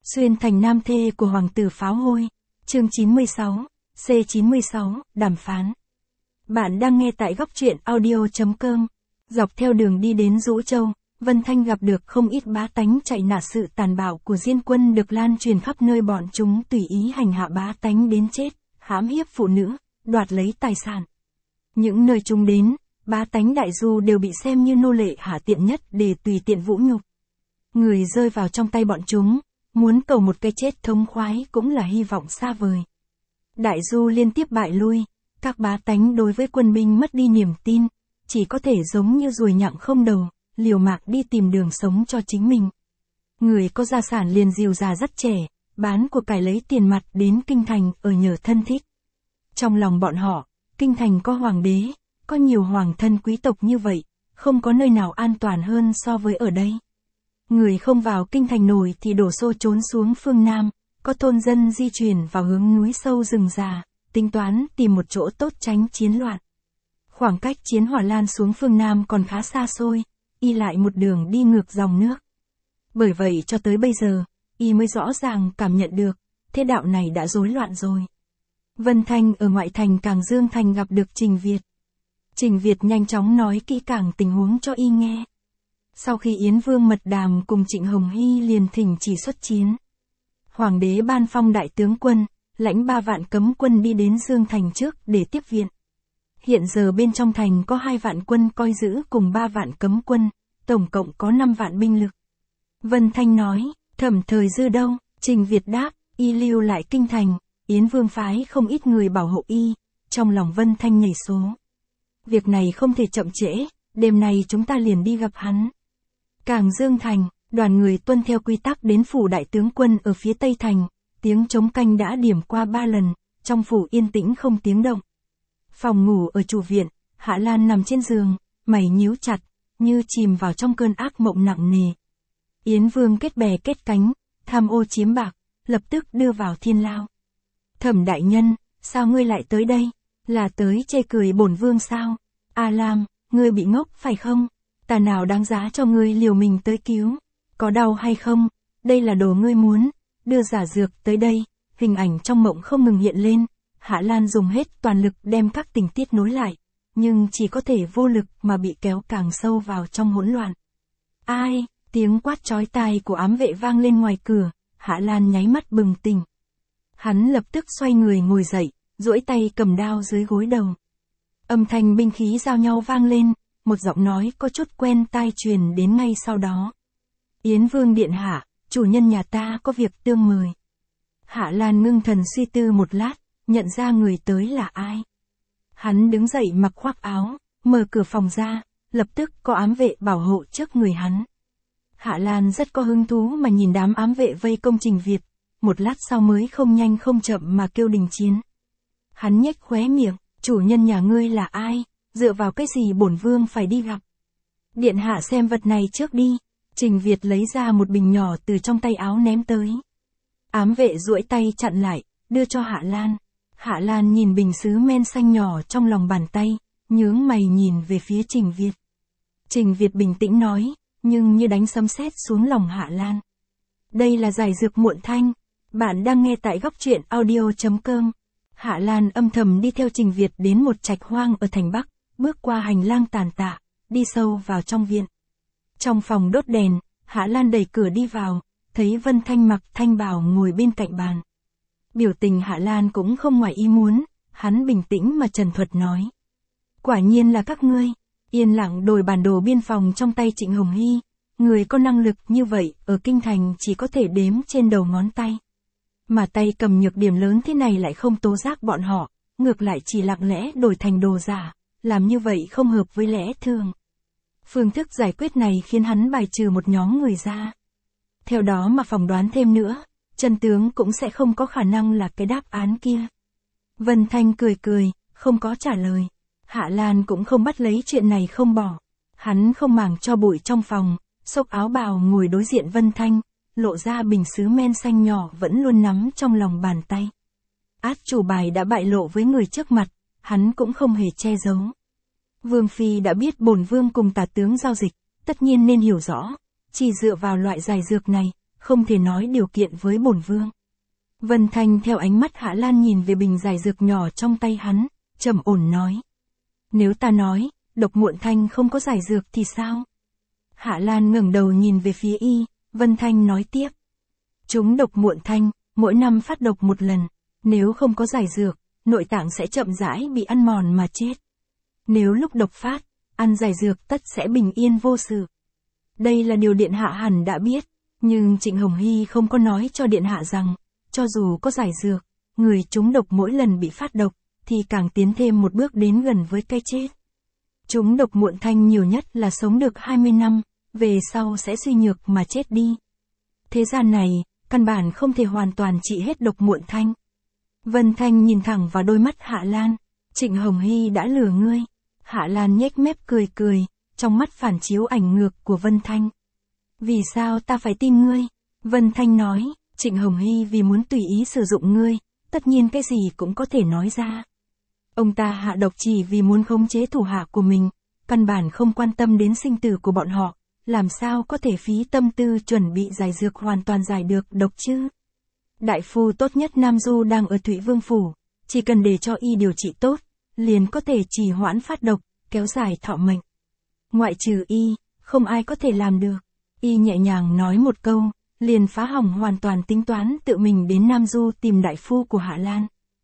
Xuyên thành nam thê của hoàng tử pháo hôi. Chương 96, C96, đàm phán. Bạn đang nghe tại góc truyện audio.com. Dọc theo đường đi đến Dũ Châu, Vân Thanh gặp được không ít bá tánh chạy nả sự tàn bạo của Diên Quân được lan truyền khắp nơi, bọn chúng tùy ý hành hạ bá tánh đến chết, hãm hiếp phụ nữ, đoạt lấy tài sản. Những nơi chúng đến, bá tánh đại du đều bị xem như nô lệ hạ tiện nhất để tùy tiện vũ nhục. Người rơi vào trong tay bọn chúng, muốn cầu một cái chết thống khoái cũng là hy vọng xa vời. Đại du liên tiếp bại lui, các bá tánh đối với quân binh mất đi niềm tin, chỉ có thể giống như ruồi nhặng không đầu, liều mạng đi tìm đường sống cho chính mình. Người có gia sản liền dìu già rất trẻ, bán của cải lấy tiền mặt đến kinh thành ở nhờ thân thích. Trong lòng bọn họ, kinh thành có hoàng đế, có nhiều hoàng thân quý tộc như vậy, không có nơi nào an toàn hơn so với ở đây. Người không vào kinh thành nổi thì đổ xô trốn xuống phương Nam, có thôn dân di chuyển vào hướng núi sâu rừng già, tính toán tìm một chỗ tốt tránh chiến loạn. Khoảng cách chiến hỏa lan xuống phương Nam còn khá xa xôi, y lại một đường đi ngược dòng nước. Bởi vậy cho tới bây giờ, y mới rõ ràng cảm nhận được, thế đạo này đã rối loạn rồi. Vân Thanh ở ngoại thành Càng Dương Thành gặp được Trình Việt. Trình Việt nhanh chóng nói kỹ càng tình huống cho y nghe. Sau khi Yến Vương mật đàm cùng Trịnh Hồng Hy liền thỉnh chỉ xuất chiến. Hoàng đế ban phong đại tướng quân, lãnh 3 vạn cấm quân đi đến Dương Thành trước để tiếp viện. Hiện giờ bên trong thành có 2 vạn quân coi giữ cùng 3 vạn cấm quân, tổng cộng có 5 vạn binh lực. Vân Thanh nói, Thẩm Thời Dư đâu? Trình Việt đáp, y lưu lại kinh thành, Yến Vương phái không ít người bảo hộ y. Trong lòng Vân Thanh nhảy số. Việc này không thể chậm trễ, đêm nay chúng ta liền đi gặp hắn. Càng Dương Thành, đoàn người tuân theo quy tắc đến phủ đại tướng quân ở phía tây thành, tiếng trống canh đã điểm qua 3 lần, trong phủ yên tĩnh không tiếng động. Phòng ngủ ở chủ viện, Hạ Lan nằm trên giường, mày nhíu chặt, như chìm vào trong cơn ác mộng nặng nề. Yến Vương kết bè kết cánh, tham ô chiếm bạc, lập tức đưa vào thiên lao. Thẩm đại nhân, sao ngươi lại tới đây? Là tới chê cười bổn vương sao? A Lam, ngươi bị ngốc phải không? Ta nào đáng giá cho ngươi liều mình tới cứu? Có đau hay không? Đây là đồ ngươi muốn. Đưa giả dược tới đây. Hình ảnh trong mộng không ngừng hiện lên. Hạ Lan dùng hết toàn lực đem các tình tiết nối lại, nhưng chỉ có thể vô lực mà bị kéo càng sâu vào trong hỗn loạn. Ai? Tiếng quát chói tai của ám vệ vang lên ngoài cửa. Hạ Lan nháy mắt bừng tỉnh. Hắn lập tức xoay người ngồi dậy, duỗi tay cầm đao dưới gối đầu. Âm thanh binh khí giao nhau vang lên, một giọng nói có chút quen tai truyền đến ngay sau đó. Yến Vương điện hạ, chủ nhân nhà ta có việc tương mời. Hạ Lan ngưng thần suy tư một lát, nhận ra người tới là ai. Hắn đứng dậy mặc khoác áo, mở cửa phòng ra, lập tức có ám vệ bảo hộ trước người hắn. Hạ Lan rất có hứng thú mà nhìn đám ám vệ vây công Trình Việt, một lát sau mới không nhanh không chậm mà kêu đình chiến. Hắn nhếch khóe miệng, chủ nhân nhà ngươi là ai, dựa vào cái gì bổn vương phải đi gặp. Điện hạ xem vật này trước đi. Trình Việt lấy ra một bình nhỏ từ trong tay áo ném tới. Ám vệ duỗi tay chặn lại, đưa cho Hạ Lan. Hạ Lan nhìn bình sứ men xanh nhỏ trong lòng bàn tay, nhướng mày nhìn về phía Trình Việt. Trình Việt bình tĩnh nói, nhưng như đánh sấm sét xuống lòng Hạ Lan. Đây là giải dược muộn thanh. Bạn đang nghe tại góc truyện audio.com. Hạ Lan âm thầm đi theo Trình Việt đến một trạch hoang ở thành Bắc, bước qua hành lang tàn tạ, đi sâu vào trong viện. Trong phòng đốt đèn, Hạ Lan đẩy cửa đi vào, thấy Vân Thanh mặc thanh bào ngồi bên cạnh bàn. Biểu tình Hạ Lan cũng không ngoài ý muốn, hắn bình tĩnh mà trần thuật nói. Quả nhiên là các ngươi, yên lặng đổi bản đồ biên phòng trong tay Trịnh Hồng Hy, người có năng lực như vậy ở kinh thành chỉ có thể đếm trên đầu ngón tay. Mà tay cầm nhược điểm lớn thế này lại không tố giác bọn họ, ngược lại chỉ lặng lẽ đổi thành đồ giả, làm như vậy không hợp với lẽ thường. Phương thức giải quyết này khiến hắn bài trừ một nhóm người ra. Theo đó mà phỏng đoán thêm nữa, chân tướng cũng sẽ không có khả năng là cái đáp án kia. Vân Thanh cười cười, không có trả lời. Hạ Lan cũng không bắt lấy chuyện này không bỏ. Hắn không màng cho bụi trong phòng, xốc áo bào ngồi đối diện Vân Thanh, lộ ra bình sứ men xanh nhỏ vẫn luôn nắm trong lòng bàn tay. Át chủ bài đã bại lộ với người trước mặt, hắn cũng không hề che giấu. Vương Phi đã biết bổn vương cùng tả tướng giao dịch, tất nhiên nên hiểu rõ, chỉ dựa vào loại giải dược này, không thể nói điều kiện với bổn vương. Vân Thanh theo ánh mắt Hạ Lan nhìn về bình giải dược nhỏ trong tay hắn, trầm ổn nói. Nếu ta nói, độc muộn thanh không có giải dược thì sao? Hạ Lan ngẩng đầu nhìn về phía y, Vân Thanh nói tiếp. Chúng độc muộn thanh, mỗi năm phát độc một lần, nếu không có giải dược, nội tạng sẽ chậm rãi bị ăn mòn mà chết. Nếu lúc độc phát, ăn giải dược tất sẽ bình yên vô sự. Đây là điều điện hạ hẳn đã biết, nhưng Trịnh Hồng Hy không có nói cho điện hạ rằng, cho dù có giải dược, người trúng độc mỗi lần bị phát độc, thì càng tiến thêm một bước đến gần với cái chết. Trúng độc muộn thanh nhiều nhất là sống được 20 năm, về sau sẽ suy nhược mà chết đi. Thế gian này, căn bản không thể hoàn toàn trị hết độc muộn thanh. Vân Thanh nhìn thẳng vào đôi mắt Hạ Lan, Trịnh Hồng Hy đã lừa ngươi. Hạ Lan nhếch mép cười cười, trong mắt phản chiếu ảnh ngược của Vân Thanh. Vì sao ta phải tin ngươi? Vân Thanh nói, Trịnh Hồng Hy vì muốn tùy ý sử dụng ngươi, tất nhiên cái gì cũng có thể nói ra. Ông ta hạ độc chỉ vì muốn khống chế thủ hạ của mình, căn bản không quan tâm đến sinh tử của bọn họ, làm sao có thể phí tâm tư chuẩn bị giải dược hoàn toàn giải được độc chứ? Đại phu tốt nhất Nam Du đang ở Thụy Vương Phủ, chỉ cần để cho y điều trị tốt, liền có thể trì hoãn phát độc, kéo dài thọ mệnh. Ngoại trừ y, không ai có thể làm được. Y nhẹ nhàng nói một câu, liền phá hỏng hoàn toàn tính toán tự mình đến Nam Du tìm đại phu của Hạ Lan.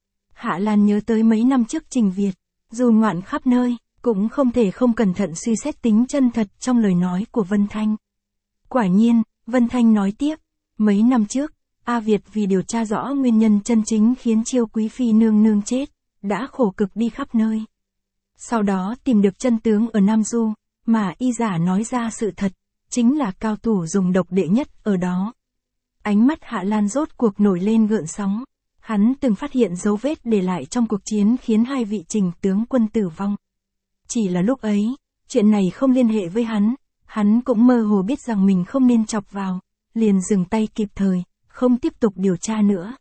Hạ Lan nhớ tới mấy năm trước Trình Việt, dù ngoạn khắp nơi, cũng không thể không cẩn thận suy xét tính chân thật trong lời nói của Vân Thanh. Quả nhiên, Vân Thanh nói tiếp, mấy năm trước, A Việt vì điều tra rõ nguyên nhân chân chính khiến Chiêu Quý Phi nương nương chết, đã khổ cực đi khắp nơi. Sau đó tìm được chân tướng ở Nam Du, mà y giả nói ra sự thật, chính là cao thủ dùng độc đệ nhất ở đó. Ánh mắt Hạ Lan rốt cuộc nổi lên gợn sóng. Hắn từng phát hiện dấu vết để lại trong cuộc chiến khiến hai vị Trình tướng quân tử vong. Chỉ là lúc ấy, chuyện này không liên hệ với hắn cũng mơ hồ biết rằng mình không nên chọc vào, liền dừng tay kịp thời, không tiếp tục điều tra nữa.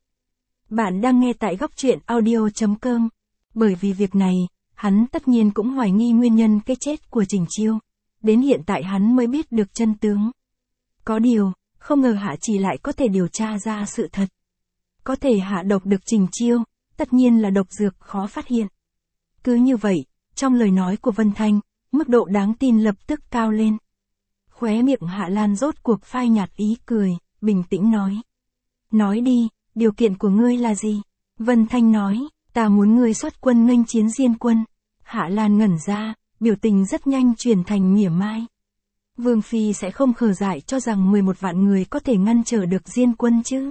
Bạn đang nghe tại góc truyện audio.com. Bởi vì việc này, hắn tất nhiên cũng hoài nghi nguyên nhân cái chết của Trình Chiêu. Đến hiện tại hắn mới biết được chân tướng. Có điều, không ngờ Hạ Chỉ lại có thể điều tra ra sự thật. Có thể hạ độc được Trình Chiêu, tất nhiên là độc dược khó phát hiện. Cứ như vậy, trong lời nói của Vân Thanh, mức độ đáng tin lập tức cao lên. Khóe miệng Hạ Lan rốt cuộc phai nhạt ý cười, bình tĩnh nói. Nói đi, điều kiện của ngươi là gì? Vân Thanh nói, ta muốn ngươi xuất quân nghênh chiến Diên quân. Hạ Lan ngẩn ra, biểu tình rất nhanh chuyển thành mỉa mai. Vương Phi sẽ không khờ dại cho rằng 11 vạn người có thể ngăn trở được Diên quân chứ.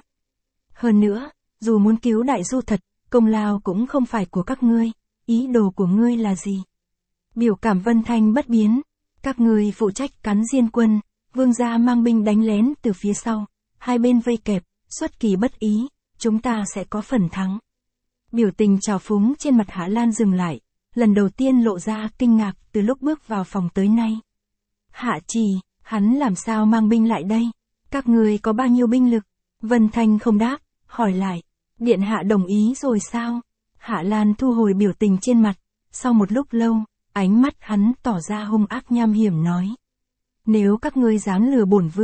Hơn nữa, dù muốn cứu đại du thật, công lao cũng không phải của các ngươi, ý đồ của ngươi là gì? Biểu cảm Vân Thanh bất biến, các ngươi phụ trách cắn Diên quân, vương gia mang binh đánh lén từ phía sau, hai bên vây kẹp, xuất kỳ bất ý, chúng ta sẽ có phần thắng. Biểu tình trào phúng trên mặt Hạ Lan dừng lại, lần đầu tiên lộ ra kinh ngạc từ lúc bước vào phòng tới nay. Hạ Trì, hắn làm sao mang binh lại đây? Các ngươi có bao nhiêu binh lực? Vân Thanh không đáp, hỏi lại, điện hạ đồng ý rồi sao? Hạ Lan thu hồi biểu tình trên mặt, sau một lúc lâu, ánh mắt hắn tỏ ra hung ác nham hiểm nói. Nếu các ngươi dám lừa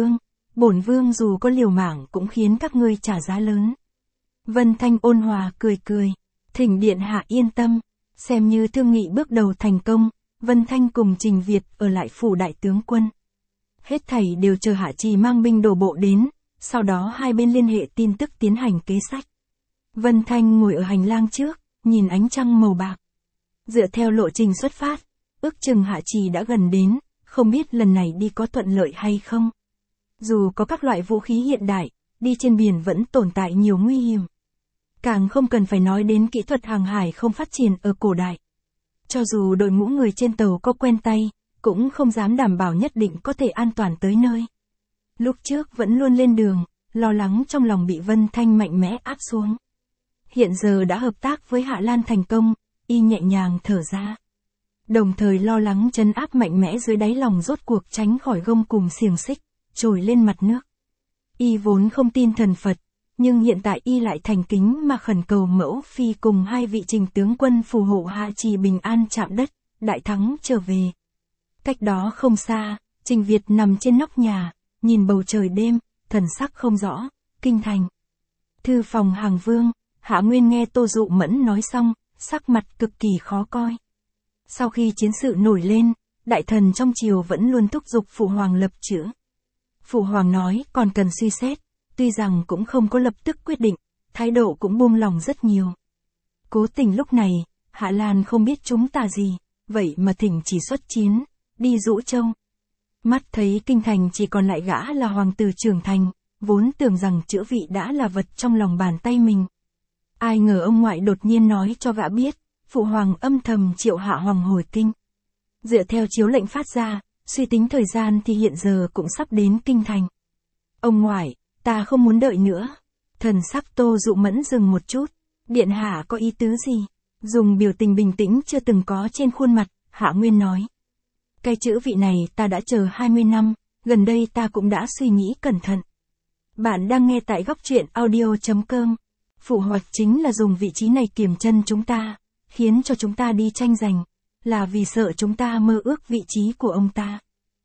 bổn vương dù có liều mạng cũng khiến các ngươi trả giá lớn. Vân Thanh ôn hòa cười cười, thỉnh điện hạ yên tâm, xem như thương nghị bước đầu thành công, Vân Thanh cùng Trình Việt ở lại phủ đại tướng quân. Hết thảy đều chờ Hạ Trì mang binh đổ bộ đến, sau đó hai bên liên hệ tin tức tiến hành kế sách. Vân Thanh ngồi ở hành lang trước, nhìn ánh trăng màu bạc. Dựa theo lộ trình xuất phát, ước chừng Hạ Trì đã gần đến, không biết lần này đi có thuận lợi hay không. Dù có các loại vũ khí hiện đại, đi trên biển vẫn tồn tại nhiều nguy hiểm. Càng không cần phải nói đến kỹ thuật hàng hải không phát triển ở cổ đại. Cho dù đội ngũ người trên tàu có quen tay, cũng không dám đảm bảo nhất định có thể an toàn tới nơi. Lúc trước vẫn luôn lên đường, lo lắng trong lòng bị Vân Thanh mạnh mẽ áp xuống. Hiện giờ đã hợp tác với Hạ Lan thành công, y nhẹ nhàng thở ra. Đồng thời lo lắng trấn áp mạnh mẽ dưới đáy lòng rốt cuộc tránh khỏi gông cùm xiềng xích, trồi lên mặt nước. Y vốn không tin thần Phật, nhưng hiện tại y lại thành kính mà khẩn cầu Mẫu Phi cùng hai vị Trình tướng quân phù hộ Hạ Trì bình an chạm đất, đại thắng trở về. Cách đó không xa, Trình Việt nằm trên nóc nhà, nhìn bầu trời đêm, thần sắc không rõ, kinh thành. Thư phòng Hàng Vương, Hạ Nguyên nghe Tô Dụ Mẫn nói xong, sắc mặt cực kỳ khó coi. Sau khi chiến sự nổi lên, đại thần trong triều vẫn luôn thúc giục Phụ Hoàng lập chữ. Phụ Hoàng nói còn cần suy xét, tuy rằng cũng không có lập tức quyết định, thái độ cũng buông lòng rất nhiều. Cố Tình lúc này, Hạ Lan không biết chúng ta gì, vậy mà thỉnh chỉ xuất chiến, đi Dũ Châu. Mắt thấy kinh thành chỉ còn lại gã là hoàng tử trưởng thành, vốn tưởng rằng chữ vị đã là vật trong lòng bàn tay mình. Ai ngờ ông ngoại đột nhiên nói cho gã biết, Phụ Hoàng âm thầm triệu Hạ Hoàng hồi kinh. Dựa theo chiếu lệnh phát ra, suy tính thời gian thì hiện giờ cũng sắp đến kinh thành. Ông ngoại, ta không muốn đợi nữa. Thần sắc Tô Dụ Mẫn dừng một chút, điện hạ có ý tứ gì? Dùng biểu tình bình tĩnh chưa từng có trên khuôn mặt, Hạ Nguyên nói. Cái chữ vị này ta đã chờ 20 năm, gần đây ta cũng đã suy nghĩ cẩn thận. Bạn đang nghe tại góc truyện audio.com. Phụ hoạch chính là dùng vị trí này kiềm chân chúng ta, khiến cho chúng ta đi tranh giành, là vì sợ chúng ta mơ ước vị trí của ông ta.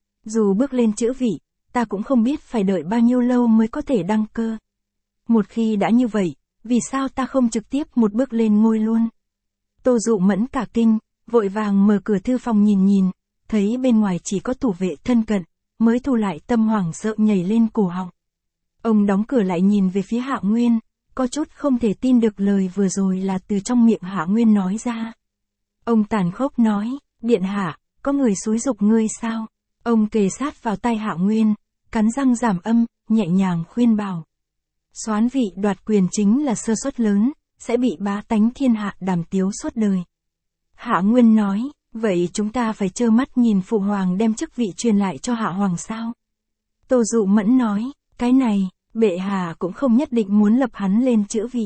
Dù bước lên chữ vị, ta cũng không biết phải đợi bao nhiêu lâu mới có thể đăng cơ. Một khi đã như vậy, vì sao ta không trực tiếp một bước lên ngôi luôn? Tô Dụ Mẫn cả kinh, vội vàng mở cửa thư phòng nhìn, thấy bên ngoài chỉ có thủ vệ thân cận, mới thu lại tâm hoảng sợ nhảy lên cổ họng. Ông đóng cửa lại nhìn về phía Hạ Nguyên, có chút không thể tin được lời vừa rồi là từ trong miệng Hạ Nguyên nói ra. Ông tàn khốc nói, điện hạ, có người xúi giục ngươi sao? Ông kề sát vào tai Hạ Nguyên, cắn răng giảm âm, nhẹ nhàng khuyên bảo. Soán vị đoạt quyền chính là sơ suất lớn, sẽ bị bá tánh thiên hạ đàm tiếu suốt đời. Hạ Nguyên nói, vậy chúng ta phải trơ mắt nhìn Phụ Hoàng đem chức vị truyền lại cho Hạ Hoàng sao? Tô Dụ Mẫn nói, cái này, bệ hạ cũng không nhất định muốn lập hắn lên chữ vị.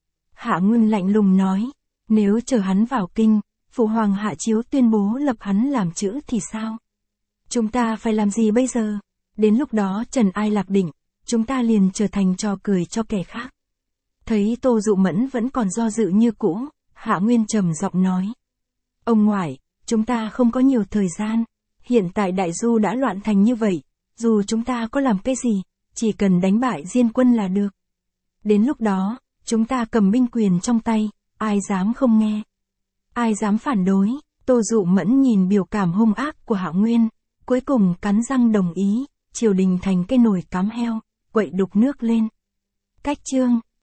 Hạ Nguyên lạnh lùng nói, nếu chờ hắn vào kinh, Phụ Hoàng hạ chiếu tuyên bố lập hắn làm chữ thì sao? Chúng ta phải làm gì bây giờ? Đến lúc đó trần ai lạc định, chúng ta liền trở thành trò cười cho kẻ khác. Thấy Tô Dụ Mẫn vẫn còn do dự như cũ, Hạ Nguyên trầm giọng nói. Ông ngoại, chúng ta không có nhiều thời gian, hiện tại Đại Du đã loạn thành như vậy, dù chúng ta có làm cái gì, chỉ cần đánh bại Diên quân là được. Đến lúc đó, chúng ta cầm binh quyền trong tay, ai dám không nghe? Ai dám phản đối? Tô Dụ Mẫn nhìn biểu cảm hung ác của Hạ Nguyên, cuối cùng cắn răng đồng ý, triều đình thành cái nồi cám heo, quậy đục nước lên. Cách chương